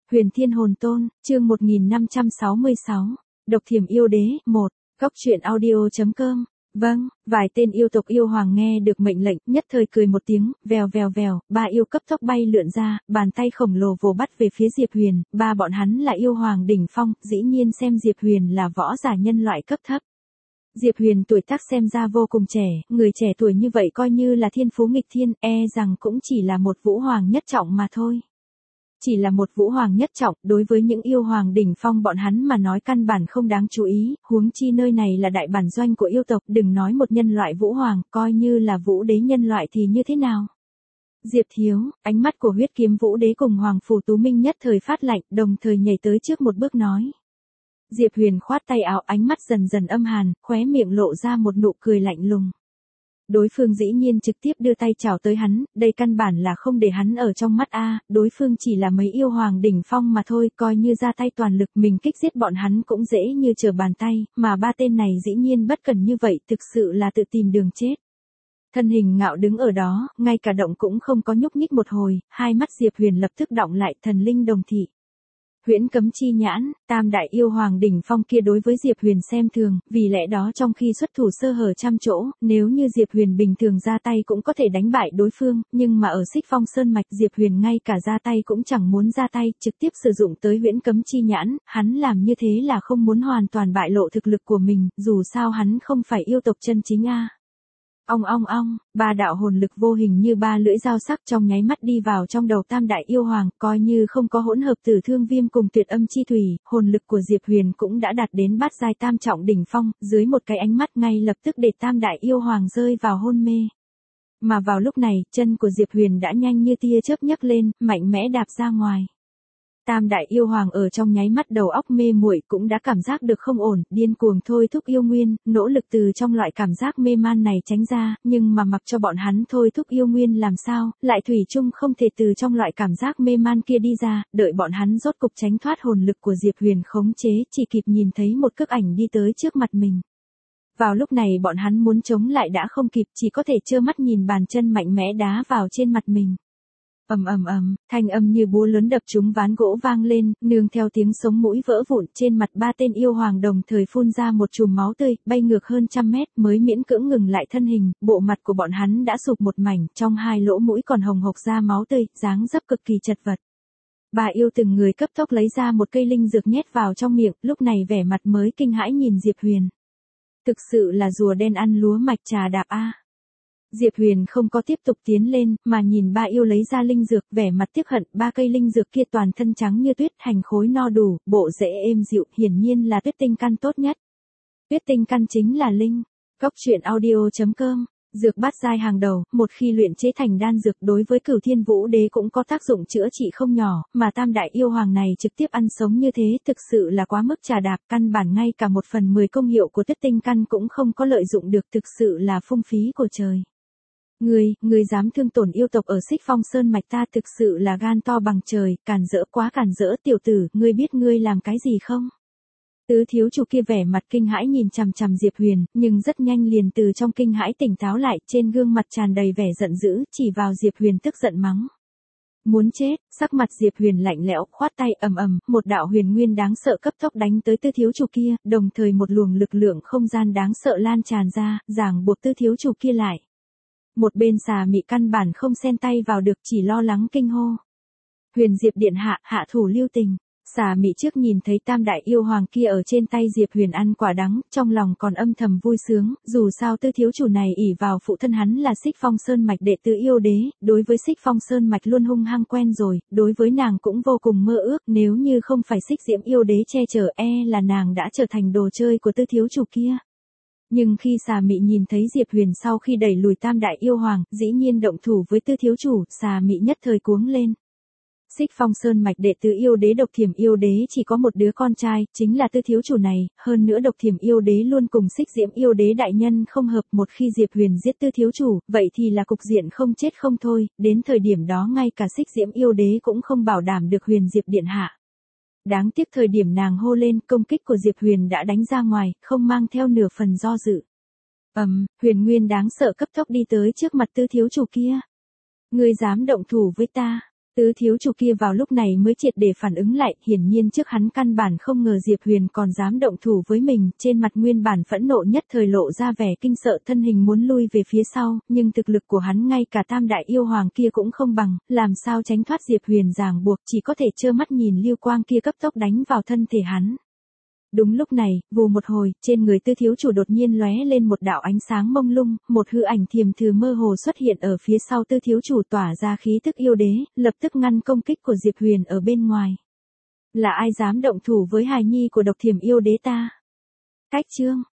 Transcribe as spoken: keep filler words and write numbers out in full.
Huyền Thiên Hồn Tôn, chương một nghìn năm trăm sáu mươi sáu, Độc Thiểm Yêu Đế, một, Góc truyện audio chấm com. Vâng, vài tên yêu tộc yêu hoàng nghe được mệnh lệnh, nhất thời cười một tiếng, vèo vèo vèo, ba yêu cấp tốc bay lượn ra, bàn tay khổng lồ vồ bắt về phía Diệp Huyền, ba bọn hắn là yêu hoàng đỉnh phong, dĩ nhiên xem Diệp Huyền là võ giả nhân loại cấp thấp. Diệp Huyền tuổi tác xem ra vô cùng trẻ, người trẻ tuổi như vậy coi như là thiên phú nghịch thiên, e rằng cũng chỉ là một vũ hoàng nhất trọng mà thôi. Chỉ là một vũ hoàng nhất trọng, đối với những yêu hoàng đỉnh phong bọn hắn mà nói căn bản không đáng chú ý, huống chi nơi này là đại bản doanh của yêu tộc, đừng nói một nhân loại vũ hoàng, coi như là vũ đế nhân loại thì như thế nào. Diệp thiếu, ánh mắt của huyết kiếm vũ đế cùng hoàng phủ tú minh nhất thời phát lạnh, đồng thời nhảy tới trước một bước nói. Diệp Huyền khoát tay áo, ánh mắt dần dần âm hàn, khóe miệng lộ ra một nụ cười lạnh lùng. Đối phương dĩ nhiên trực tiếp đưa tay chào tới hắn, đây căn bản là không để hắn ở trong mắt a, đối phương chỉ là mấy yêu hoàng đỉnh phong mà thôi, coi như ra tay toàn lực mình kích giết bọn hắn cũng dễ như trở bàn tay, mà ba tên này dĩ nhiên bất cần như vậy, thực sự là tự tìm đường chết. Thân hình ngạo đứng ở đó, ngay cả động cũng không có nhúc nhích một hồi, hai mắt Diệp Huyền lập tức đọng lại, thần linh đồng thị. Huyễn cấm chi nhãn, tam đại yêu hoàng đỉnh phong kia đối với Diệp Huyền xem thường, vì lẽ đó trong khi xuất thủ sơ hở trăm chỗ, nếu như Diệp Huyền bình thường ra tay cũng có thể đánh bại đối phương, nhưng mà ở Xích Phong Sơn mạch Diệp Huyền ngay cả ra tay cũng chẳng muốn ra tay, trực tiếp sử dụng tới huyễn cấm chi nhãn, hắn làm như thế là không muốn hoàn toàn bại lộ thực lực của mình, dù sao hắn không phải yêu tộc chân chính a. Ong ong ong, ba đạo hồn lực vô hình như ba lưỡi dao sắc trong nháy mắt đi vào trong đầu tam đại yêu hoàng, coi như không có hỗn hợp tử thương viêm cùng tuyệt âm chi thủy, hồn lực của Diệp Huyền cũng đã đạt đến bát giai tam trọng đỉnh phong, dưới một cái ánh mắt ngay lập tức để tam đại yêu hoàng rơi vào hôn mê. Mà vào lúc này, chân của Diệp Huyền đã nhanh như tia chớp nhấc lên, mạnh mẽ đạp ra ngoài. Tam đại yêu hoàng ở trong nháy mắt đầu óc mê muội cũng đã cảm giác được không ổn, điên cuồng thôi thúc yêu nguyên, nỗ lực từ trong loại cảm giác mê man này tránh ra, nhưng mà mặc cho bọn hắn thôi thúc yêu nguyên làm sao, lại thủy chung không thể từ trong loại cảm giác mê man kia đi ra, đợi bọn hắn rốt cục tránh thoát hồn lực của Diệp Huyền khống chế, chỉ kịp nhìn thấy một cước ảnh đi tới trước mặt mình. Vào lúc này bọn hắn muốn chống lại đã không kịp, chỉ có thể trơ mắt nhìn bàn chân mạnh mẽ đá vào trên mặt mình. Ầm ầm ầm, thanh âm như búa lớn đập trúng ván gỗ vang lên, nương theo tiếng sống mũi vỡ vụn, trên mặt ba tên yêu hoàng đồng thời phun ra một chùm máu tươi, bay ngược hơn trăm mét, mới miễn cưỡng ngừng lại thân hình, bộ mặt của bọn hắn đã sụp một mảnh, trong hai lỗ mũi còn hồng hộc ra máu tươi, dáng dấp cực kỳ chật vật. Ba yêu từng người cấp tốc lấy ra một cây linh dược nhét vào trong miệng, lúc này vẻ mặt mới kinh hãi nhìn Diệp Huyền. Thực sự là rùa đen ăn lúa mạch trà đạp a. Diệp Huyền không có tiếp tục tiến lên, mà nhìn ba yêu lấy ra linh dược, vẻ mặt tiếc hận, ba cây linh dược kia toàn thân trắng như tuyết, hành khối no đủ, bộ rễ êm dịu, hiển nhiên là tuyết tinh căn tốt nhất. Tuyết tinh căn chính là linh. Góc truyện audio chấm com. Dược bát giai hàng đầu, một khi luyện chế thành đan dược đối với Cửu Thiên Vũ Đế cũng có tác dụng chữa trị không nhỏ, mà tam đại yêu hoàng này trực tiếp ăn sống như thế thực sự là quá mức trà đạp, căn bản ngay cả một phần mười công hiệu của tuyết tinh căn cũng không có lợi dụng được, thực sự là phung phí của trời. Ngươi, ngươi dám thương tổn yêu tộc ở Xích Phong Sơn mạch ta thực sự là gan to bằng trời, càn rỡ quá càn rỡ, tiểu tử, ngươi biết ngươi làm cái gì không? Tứ thiếu chủ kia vẻ mặt kinh hãi nhìn chằm chằm Diệp Huyền, nhưng rất nhanh liền từ trong kinh hãi tỉnh táo lại, trên gương mặt tràn đầy vẻ giận dữ, chỉ vào Diệp Huyền tức giận mắng. Muốn chết, sắc mặt Diệp Huyền lạnh lẽo, khoát tay ầm ầm, một đạo huyền nguyên đáng sợ cấp tốc đánh tới tư thiếu chủ kia, đồng thời một luồng lực lượng không gian đáng sợ lan tràn ra, ràng buộc tư thiếu chủ kia lại. Một bên xà mị căn bản không xen tay vào được, chỉ lo lắng kinh hô. Huyền Diệp điện hạ, hạ thủ lưu tình. Xà mị trước nhìn thấy tam đại yêu hoàng kia ở trên tay Diệp Huyền ăn quả đắng, trong lòng còn âm thầm vui sướng, dù sao tư thiếu chủ này ỷ vào phụ thân hắn là Xích Phong Sơn mạch đệ tứ yêu đế, đối với Xích Phong Sơn mạch luôn hung hăng quen rồi, đối với nàng cũng vô cùng mơ ước, nếu như không phải Xích Diễm yêu đế che chở e là nàng đã trở thành đồ chơi của tư thiếu chủ kia. Nhưng khi xà mị nhìn thấy Diệp Huyền sau khi đẩy lùi tam đại yêu hoàng, dĩ nhiên động thủ với tư thiếu chủ, xà mị nhất thời cuống lên. Xích Phong Sơn mạch đệ tứ yêu đế Độc Thiểm yêu đế chỉ có một đứa con trai, chính là tư thiếu chủ này, hơn nữa Độc Thiểm yêu đế luôn cùng Xích Diễm yêu đế đại nhân không hợp, một khi Diệp Huyền giết tư thiếu chủ, vậy thì là cục diện không chết không thôi, đến thời điểm đó ngay cả Xích Diễm yêu đế cũng không bảo đảm được Huyền Diệp điện hạ. Đáng tiếc thời điểm nàng hô lên, công kích của Diệp Huyền đã đánh ra ngoài, không mang theo nửa phần do dự. Ầm, um, huyền nguyên đáng sợ cấp tốc đi tới trước mặt tư thiếu chủ kia. Ngươi dám động thủ với ta? Tứ thiếu chủ kia vào lúc này mới triệt để phản ứng lại, hiển nhiên trước hắn căn bản không ngờ Diệp Huyền còn dám động thủ với mình, trên mặt nguyên bản phẫn nộ nhất thời lộ ra vẻ kinh sợ, thân hình muốn lui về phía sau, nhưng thực lực của hắn ngay cả tam đại yêu hoàng kia cũng không bằng, làm sao tránh thoát Diệp Huyền ràng buộc, chỉ có thể trơ mắt nhìn lưu quang kia cấp tốc đánh vào thân thể hắn. Đúng lúc này, vù một hồi, trên người Tư thiếu chủ đột nhiên lóe lên một đạo ánh sáng mông lung, một hư ảnh thiềm thử mơ hồ xuất hiện ở phía sau Tư thiếu chủ tỏa ra khí tức yêu đế, lập tức ngăn công kích của Diệp Huyền ở bên ngoài. Là ai dám động thủ với hài nhi của độc thiểm yêu đế ta? Cách chương